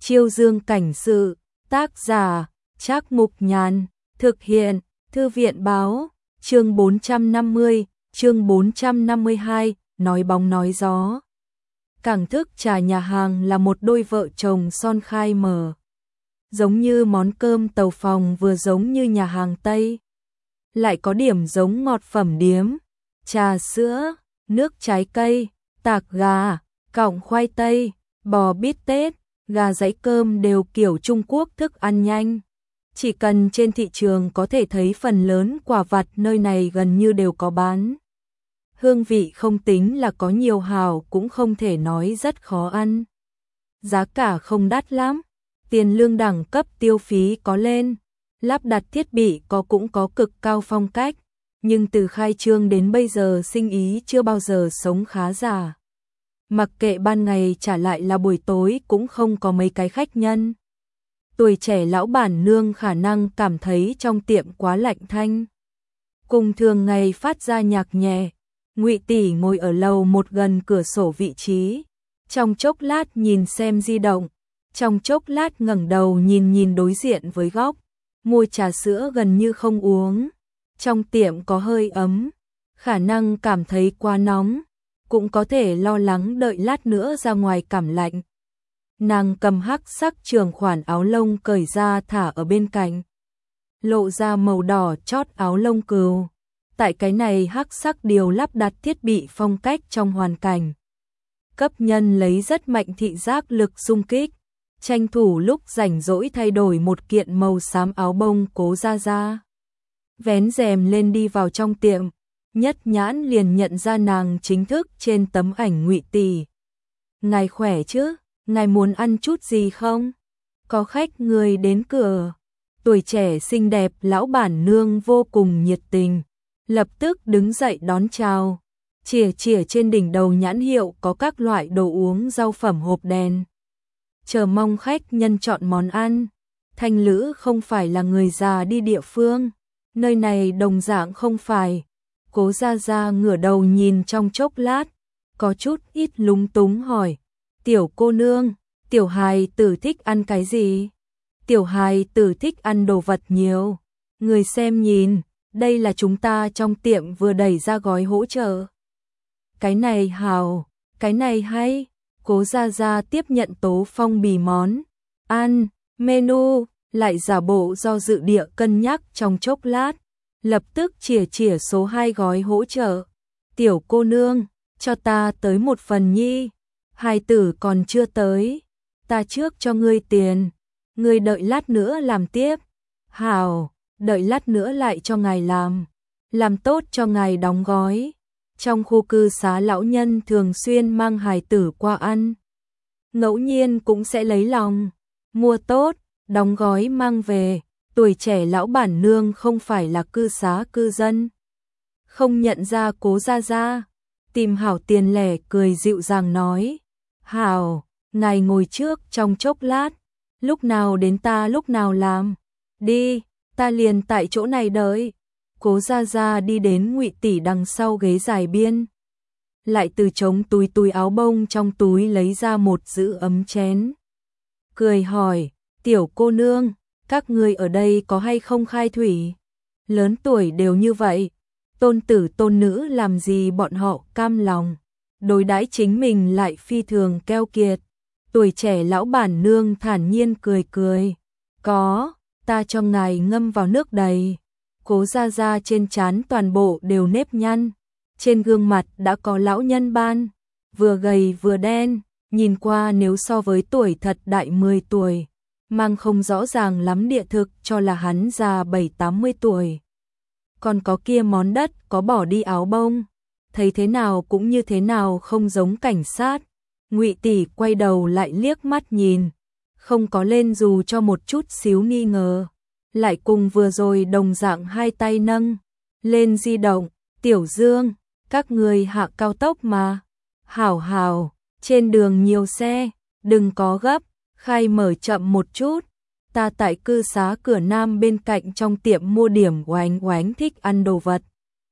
Chiêu Dương cảnh sự, tác giả, Trác Mục Nhàn, thực hiện, Thư viện báo, chương 450, chương 452, nói bóng nói gió. Cảng Thức Trà nhà hàng là một đôi vợ chồng son khai mở. Giống như món cơm tàu phòng vừa giống như nhà hàng Tây. Lại có điểm giống ngọt phẩm điếm, trà sữa, nước trái cây, tạc gà, cọng khoai tây, bò bít tết, gà giấy cơm đều kiểu Trung Quốc thức ăn nhanh. Chỉ cần trên thị trường có thể thấy phần lớn quả vặt nơi này gần như đều có bán. Hương vị không tính là có nhiều hảo cũng không thể nói rất khó ăn. Giá cả không đắt lắm, tiền lương đẳng cấp tiêu phí có lên, lắp đặt thiết bị cũng có cực cao phong cách, nhưng từ khai trương đến bây giờ sinh ý chưa bao giờ sống khá giả. Mặc kệ ban ngày trả lại là buổi tối cũng không có mấy cái khách nhân. Tuổi trẻ lão bản nương khả năng cảm thấy trong tiệm quá lạnh thanh. Cùng thường ngày phát ra nhạc nhẹ, Ngụy tỷ ngồi ở lầu một gần cửa sổ vị trí, trong chốc lát nhìn xem di động, trong chốc lát ngẩng đầu nhìn đối diện với góc, mua trà sữa gần như không uống. Trong tiệm có hơi ấm, khả năng cảm thấy quá nóng, cũng có thể lo lắng đợi lát nữa ra ngoài cảm lạnh. Nàng cầm hắc sắc trường khoản áo lông cởi ra thả ở bên cạnh, lộ ra màu đỏ chót áo lông cừu. Tại cái này hắc sắc điều lắp đặt thiết bị phong cách trong hoàn cảnh cấp nhân lấy rất mạnh thị giác lực xung kích, tranh thủ lúc rảnh rỗi thay đổi một kiện màu xám áo bông Cố Gia Gia. Vén rèm lên đi vào trong tiệm, nhất nhãn liền nhận ra nàng chính thức trên tấm ảnh Ngụy tỷ. Ngài khỏe chứ, ngài muốn ăn chút gì không? Có khách người đến cửa. Tuổi trẻ xinh đẹp lão bản nương vô cùng nhiệt tình, lập tức đứng dậy đón chào, chìa trên đỉnh đầu nhãn hiệu có các loại đồ uống rau phẩm hộp đèn. Chờ mong khách nhân chọn món ăn. Thanh Lữ không phải là người già đi địa phương, nơi này đồng dạng không phải. Cố Gia Gia ngửa đầu nhìn trong chốc lát, có chút ít lúng túng hỏi, tiểu cô nương, tiểu hài tử thích ăn cái gì? Tiểu hài tử thích ăn đồ vật nhiều. Người xem nhìn, đây là chúng ta trong tiệm vừa đẩy ra gói hỗ trợ. Cái này hào, cái này hay. Cố Gia Gia tiếp nhận tố phong bì món ăn, menu, lại giả bộ do dự địa cân nhắc trong chốc lát, lập tức chìa số 2 gói hỗ trợ. Tiểu cô nương, cho ta tới một phần nhi, hài tử còn chưa tới, ta trước cho ngươi tiền, ngươi đợi lát nữa làm tiếp. Hảo, đợi lát nữa lại cho ngài làm tốt cho ngài đóng gói. Trong khu cư xá lão nhân thường xuyên mang hài tử qua ăn, ngẫu nhiên cũng sẽ lấy lòng, mua tốt, đóng gói mang về. Tuổi trẻ lão bản nương không phải là cư xá cư dân, không nhận ra Cố Gia Gia, tìm hảo tiền lẻ cười dịu dàng nói, hảo, ngài ngồi trước trong chốc lát, lúc nào đến ta lúc nào làm, đi, ta liền tại chỗ này đợi. Cố Gia Gia đi đến Ngụy tỷ đằng sau ghế dài biên, lại từ trống túi áo bông trong túi lấy ra một giữ ấm chén, cười hỏi, tiểu cô nương, các ngươi ở đây có hay không khai thủy? Lớn tuổi đều như vậy, tôn tử tôn nữ làm gì bọn họ cam lòng, đối đãi chính mình lại phi thường keo kiệt. Tuổi trẻ lão bản nương thản nhiên cười, có, ta cho ngài ngâm vào nước đầy. Cố Gia Gia trên trán toàn bộ đều nếp nhăn, trên gương mặt đã có lão nhân ban, vừa gầy vừa đen, nhìn qua nếu so với tuổi thật đại 10 tuổi, mang không rõ ràng lắm địa thực cho là hắn già 7-80 tuổi. Còn có kia món đất có bỏ đi áo bông, thấy thế nào cũng như thế nào không giống cảnh sát. Ngụy tỷ quay đầu lại liếc mắt nhìn, không có lên dù cho một chút xíu nghi ngờ, lại cùng vừa rồi đồng dạng hai tay nâng lên di động. Tiểu Dương, các người hạ cao tốc mà. Hảo, trên đường nhiều xe, đừng có gấp, khai mở chậm một chút. Ta tại cư xá cửa nam bên cạnh trong tiệm mua điểm oánh thích ăn đồ vật.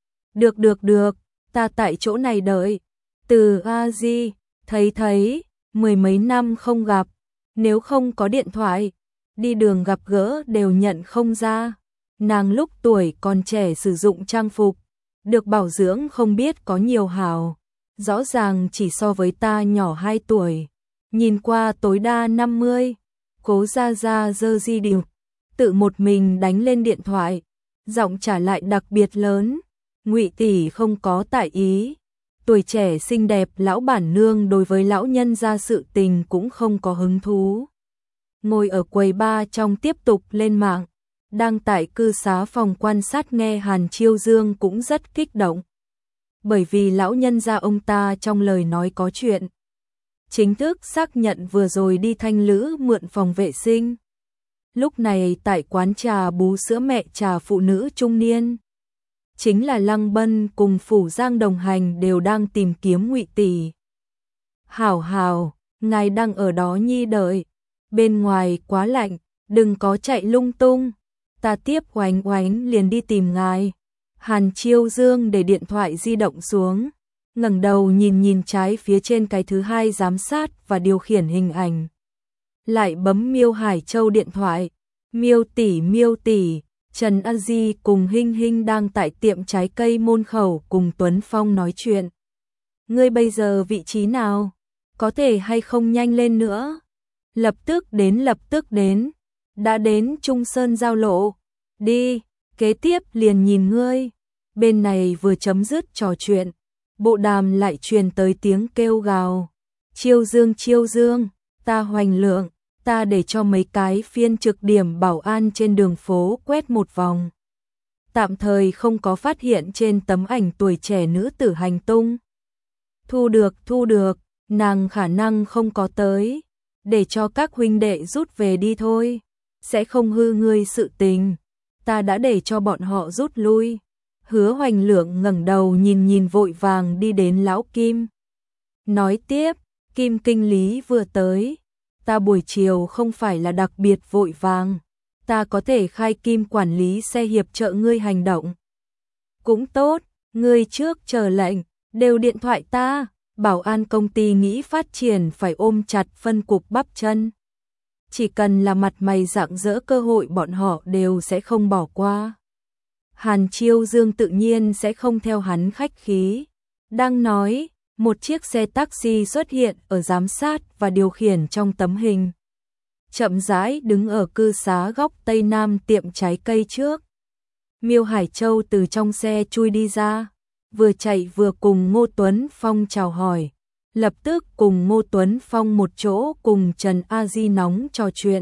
Được, ta tại chỗ này đợi. Từ A Di, thấy, 10 mấy năm không gặp. nếu không có điện thoại, đi đường gặp gỡ đều nhận không ra. Nàng lúc tuổi còn trẻ sử dụng trang phục, được bảo dưỡng không biết có nhiều hào, rõ ràng chỉ so với ta nhỏ 2 tuổi, nhìn qua tối đa 50. Cố Gia Gia giơ di động, tự một mình đánh lên điện thoại, giọng trả lại đặc biệt lớn, Ngụy tỷ không có tại ý. Tuổi trẻ xinh đẹp lão bản nương đối với lão nhân gia sự tình cũng không có hứng thú. Ngồi ở quầy bar trong tiếp tục lên mạng, đang tại cư xá phòng quan sát nghe Hàn Chiêu Dương cũng rất kích động. Bởi vì lão nhân gia ông ta trong lời nói có chuyện. Chính thức xác nhận vừa rồi đi thanh lữ mượn phòng vệ sinh. Lúc này tại quán trà bú sữa mẹ trà phụ nữ trung niên, chính là Lăng Bân cùng Phủ Giang đồng hành đều đang tìm kiếm Ngụy tỷ. Hảo hảo, ngài đang ở đó nhi đợi, bên ngoài quá lạnh, đừng có chạy lung tung, ta tiếp oánh oánh liền đi tìm ngài. Hàn Chiêu Dương để điện thoại di động xuống, ngẩng đầu nhìn trái phía trên cái thứ hai giám sát và điều khiển hình ảnh. Lại bấm Miêu Hải Châu điện thoại, Miêu tỷ, Trần A Di cùng Hinh Hinh đang tại tiệm trái cây môn khẩu cùng Tuấn Phong nói chuyện. Ngươi bây giờ vị trí nào? Có thể hay không nhanh lên nữa? Lập tức đến. Đã đến Trung Sơn giao lộ. Đi, kế tiếp liền nhìn ngươi. Bên này vừa chấm dứt trò chuyện, bộ đàm lại truyền tới tiếng kêu gào. Chiêu Dương, ta Hoành Lượng, ta để cho mấy cái phiên trực điểm bảo an trên đường phố quét một vòng. Tạm thời không có phát hiện trên tấm ảnh tuổi trẻ nữ tử hành tung. Thu được, nàng khả năng không có tới, để cho các huynh đệ rút về đi thôi, sẽ không hư ngươi sự tình, ta đã để cho bọn họ rút lui. Hứa Hoành Lượng ngẩng đầu nhìn vội vàng đi đến lão Kim. Nói tiếp, Kim kinh lý vừa tới, ta buổi chiều không phải là đặc biệt vội vàng, ta có thể khai Kim quản lý xe hiệp trợ ngươi hành động. Cũng tốt, ngươi trước chờ lệnh, đều điện thoại ta, bảo an công ty nghĩ phát triển phải ôm chặt phân cục bắp chân. Chỉ cần là mặt mày rạng rỡ cơ hội bọn họ đều sẽ không bỏ qua. Hàn Chiêu Dương tự nhiên sẽ không theo hắn khách khí. Đang nói, một chiếc xe taxi xuất hiện ở giám sát và điều khiển trong tấm hình. Chậm rãi đứng ở cư xá góc Tây Nam tiệm trái cây trước. Miêu Hải Châu từ trong xe chui đi ra, vừa chạy vừa cùng Ngô Tuấn Phong chào hỏi. Lập tức cùng Ngô Tuấn Phong một chỗ cùng Trần A Di nóng trò chuyện.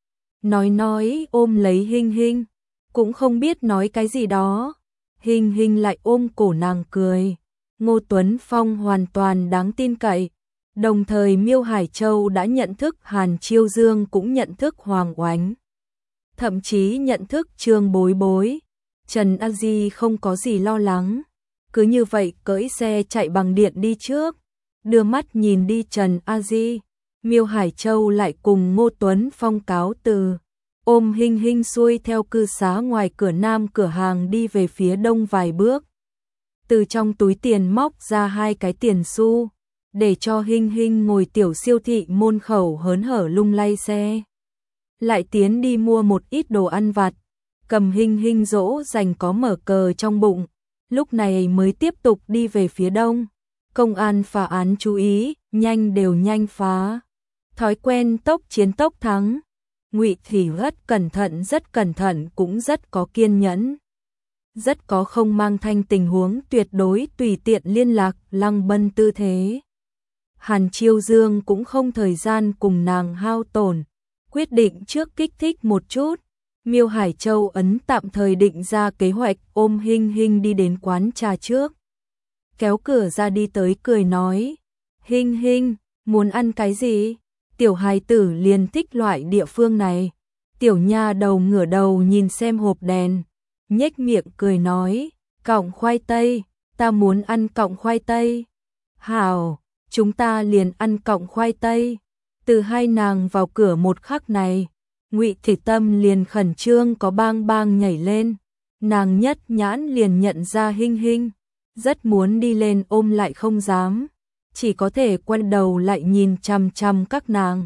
Nói ôm lấy Hinh Hinh, cũng không biết nói cái gì đó. Hinh Hinh lại ôm cổ nàng cười. Ngô Tuấn Phong hoàn toàn đáng tin cậy. Đồng thời Miêu Hải Châu đã nhận thức Hàn Chiêu Dương cũng nhận thức Hoàng Oánh. Thậm chí nhận thức Trương Bối Bối. Trần A Di không có gì lo lắng. Cứ như vậy cưỡi xe chạy bằng điện đi trước. Đưa mắt nhìn đi Trần A Di. Miêu Hải Châu lại cùng Ngô Tuấn Phong cáo từ. Ôm Hinh Hinh xuôi theo cư xá ngoài cửa nam cửa hàng đi về phía đông vài bước. Từ trong túi tiền móc ra 2 cái tiền xu, để cho Hinh Hinh ngồi tiểu siêu thị môn khẩu hớn hở lung lay xe. Lại tiến đi mua một ít đồ ăn vặt, cầm Hinh Hinh dỗ dành có mở cờ trong bụng, lúc này mới tiếp tục đi về phía đông. Công an phá án chú ý, nhanh đều nhanh phá. Thói quen tốc chiến tốc thắng. Ngụy thì rất cẩn thận cũng rất có kiên nhẫn. Rất có không mang thanh tình huống tuyệt đối tùy tiện liên lạc Lăng Bân tư thế. Hàn Chiêu Dương cũng không thời gian cùng nàng hao tổn, quyết định trước kích thích một chút. Miêu Hải Châu ấn tạm thời định ra kế hoạch ôm Hinh Hinh đi đến quán trà trước. Kéo cửa ra đi tới cười nói, Hinh Hinh, muốn ăn cái gì? Tiểu hài tử liền thích loại địa phương này. Tiểu nha đầu ngửa đầu nhìn xem hộp đèn, nhếch miệng cười nói, cọng khoai tây, ta muốn ăn cọng khoai tây. Hảo, chúng ta liền ăn cọng khoai tây. Từ hai nàng vào cửa một khắc này, Ngụy Thị Tâm liền khẩn trương có bang bang nhảy lên. Nàng nhất nhãn liền nhận ra Hinh Hinh, rất muốn đi lên ôm lại không dám, chỉ có thể quay đầu lại nhìn chằm chằm các nàng.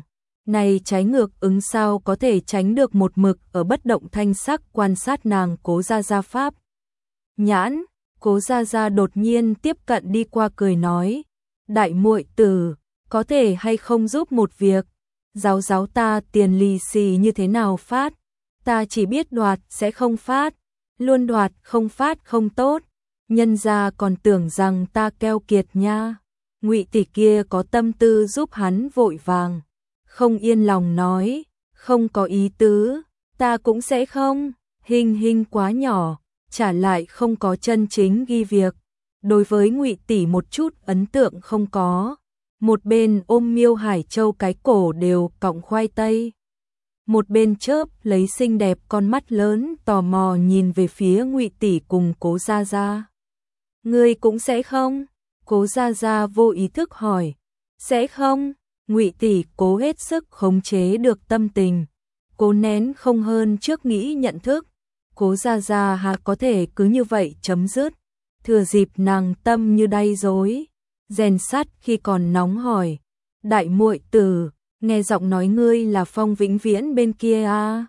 Này trái ngược ứng sao có thể tránh được một mực ở bất động thanh sắc quan sát nàng Cố Gia Gia pháp. Nhãn, Cố Gia Gia đột nhiên tiếp cận đi qua cười nói, đại muội tử, có thể hay không giúp một việc, giáo ta tiền lì xì như thế nào phát, ta chỉ biết đoạt sẽ không phát, luôn đoạt không phát không tốt, nhân gia còn tưởng rằng ta keo kiệt nha. Ngụy tỷ kia có tâm tư giúp hắn vội vàng, không yên lòng nói, không có ý tứ, ta cũng sẽ không, hình quá nhỏ, trả lại không có chân chính ghi việc. Đối với Ngụy tỷ một chút ấn tượng không có. Một bên ôm Miêu Hải Châu cái cổ đều cọng khoai tây. Một bên chớp lấy xinh đẹp con mắt lớn tò mò nhìn về phía Ngụy tỷ cùng Cố Gia Gia. Ngươi cũng sẽ không? Cố Gia Gia vô ý thức hỏi. Sẽ không? Ngụy tỷ cố hết sức khống chế được tâm tình, cố nén không hơn trước nghĩ nhận thức. Cố Gia Gia hà có thể cứ như vậy chấm dứt. Thừa dịp nàng tâm như đay dối, rèn sắt khi còn nóng hỏi, đại muội tử, nghe giọng nói ngươi là Phong Vĩnh Viễn bên kia à?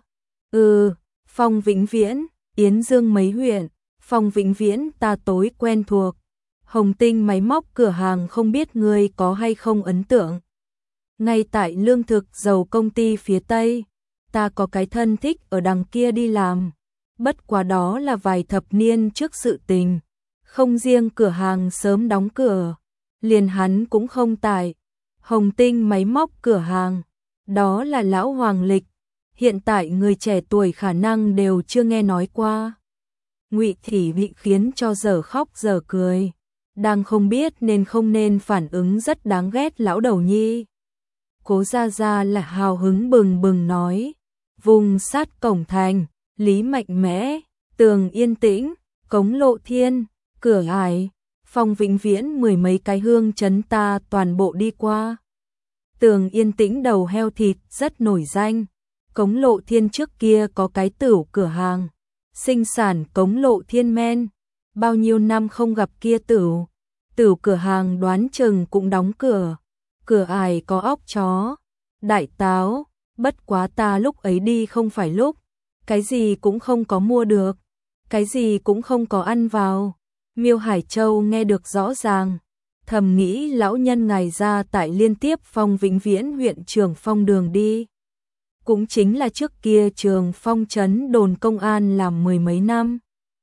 Phong Vĩnh Viễn, Yến Dương mấy huyện, Phong Vĩnh Viễn ta tối quen thuộc. Hồng Tinh máy móc cửa hàng không biết ngươi có hay không ấn tượng. Ngay tại lương thực dầu công ty phía Tây, ta có cái thân thích ở đằng kia đi làm. Bất quá đó là vài thập niên trước sự tình. Không riêng cửa hàng sớm đóng cửa, liền hắn cũng không tại. Hồng Tinh máy móc cửa hàng, đó là lão Hoàng Lịch. Hiện tại người trẻ tuổi khả năng đều chưa nghe nói qua. Ngụy Thị bị khiến cho dở khóc dở cười. Đang không biết nên không nên phản ứng rất đáng ghét lão đầu nhi. Cố Gia Gia là hào hứng bừng bừng nói. Vùng sát cổng thành, Lý Mạnh Mẽ, Tường Yên Tĩnh, Cống Lộ Thiên, Cửa Ải, Phong Vĩnh Viễn mười mấy cái hương trấn ta toàn bộ đi qua. Tường Yên Tĩnh đầu heo thịt rất nổi danh. Cống Lộ Thiên trước kia có cái tửu cửa hàng, sinh sản Cống Lộ Thiên men. Bao nhiêu năm không gặp kia tửu cửa hàng đoán chừng cũng đóng cửa. Cửa Ải có óc chó, đại táo, bất quá ta lúc ấy đi không phải lúc, cái gì cũng không có mua được, cái gì cũng không có ăn vào. Miêu Hải Châu nghe được rõ ràng, thầm nghĩ lão nhân ngài ra tại liên tiếp Phong Vĩnh Viễn huyện Trường Phong đường đi. Cũng chính là trước kia Trường Phong trấn đồn công an làm mười mấy năm.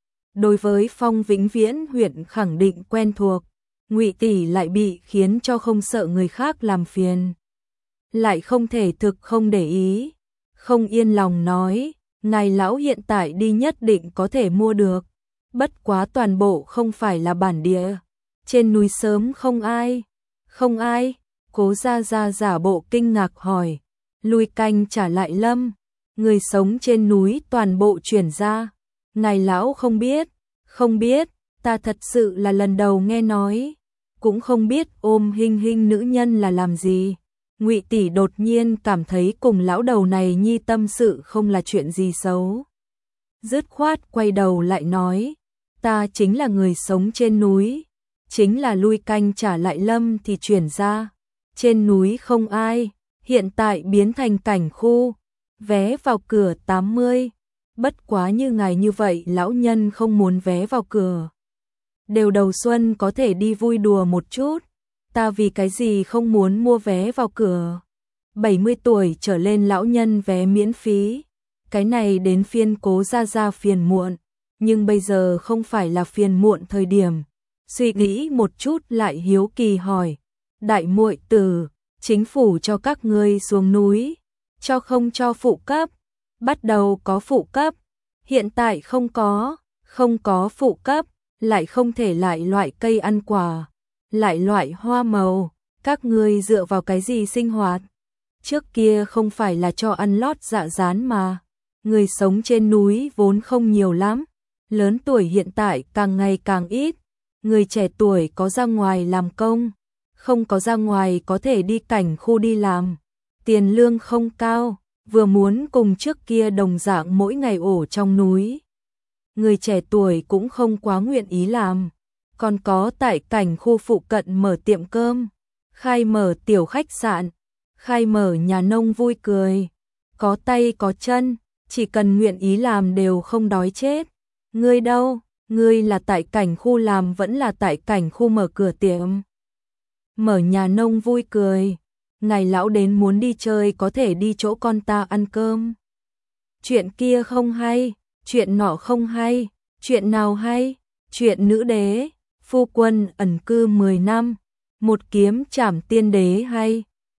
Đối với Phong Vĩnh Viễn huyện khẳng định quen thuộc, Ngụy tỷ lại bị khiến cho không sợ người khác làm phiền. Lại không thể thực không để ý, không yên lòng nói, ngài lão hiện tại đi nhất định có thể mua được. Bất quá toàn bộ không phải là bản địa. Trên núi sớm không ai. Không ai? Cố Gia Gia giả bộ kinh ngạc hỏi. Lui canh trả lại Lâm. Người sống trên núi toàn bộ chuyển ra. Ngài lão không biết. Không biết, ta thật sự là lần đầu nghe nói. Cũng không biết ôm hình nữ nhân là làm gì. Ngụy tỷ đột nhiên cảm thấy cùng lão đầu này nhi tâm sự không là chuyện gì xấu. Dứt khoát quay đầu lại nói, ta chính là người sống trên núi, chính là lui canh trả lại Lâm thì chuyển ra. Trên núi không ai, hiện tại biến thành cảnh khu, vé vào cửa 80. Bất quá như ngài như vậy lão nhân không muốn vé vào cửa. Đều đầu xuân có thể đi vui đùa một chút, ta vì cái gì không muốn mua vé vào cửa. 70 tuổi trở lên lão nhân vé miễn phí. Cái này đến phiên Cố Gia Gia phiền muộn, nhưng bây giờ không phải là phiền muộn thời điểm. Suy nghĩ một chút lại hiếu kỳ hỏi, đại muội tử, chính phủ cho các ngươi xuống núi, cho không cho phụ cấp? Bắt đầu có phụ cấp, hiện tại không có phụ cấp, lại không thể lại loại cây ăn quả, lại loại hoa màu, các ngươi dựa vào cái gì sinh hoạt? Trước kia không phải là cho ăn lót dạ dán mà. Người sống trên núi vốn không nhiều lắm, lớn tuổi hiện tại càng ngày càng ít. Người trẻ tuổi có ra ngoài làm công, không có ra ngoài có thể đi cảnh khu đi làm. Tiền lương không cao, vừa muốn cùng trước kia đồng dạng mỗi ngày ổ trong núi. Người trẻ tuổi cũng không quá nguyện ý làm. Còn có tại cảnh khu phụ cận mở tiệm cơm, khai mở tiểu khách sạn, khai mở nhà nông vui cười, có tay có chân, chỉ cần nguyện ý làm đều không đói chết. Ngươi đâu, ngươi là tại cảnh khu làm vẫn là tại cảnh khu mở cửa tiệm. Mở nhà nông vui cười, ngài lão đến muốn đi chơi có thể đi chỗ con ta ăn cơm. Chuyện kia không hay, chuyện nọ không hay, chuyện nào hay, chuyện nữ đế, phu quân ẩn cư 10 năm, một kiếm trảm tiên đế hay.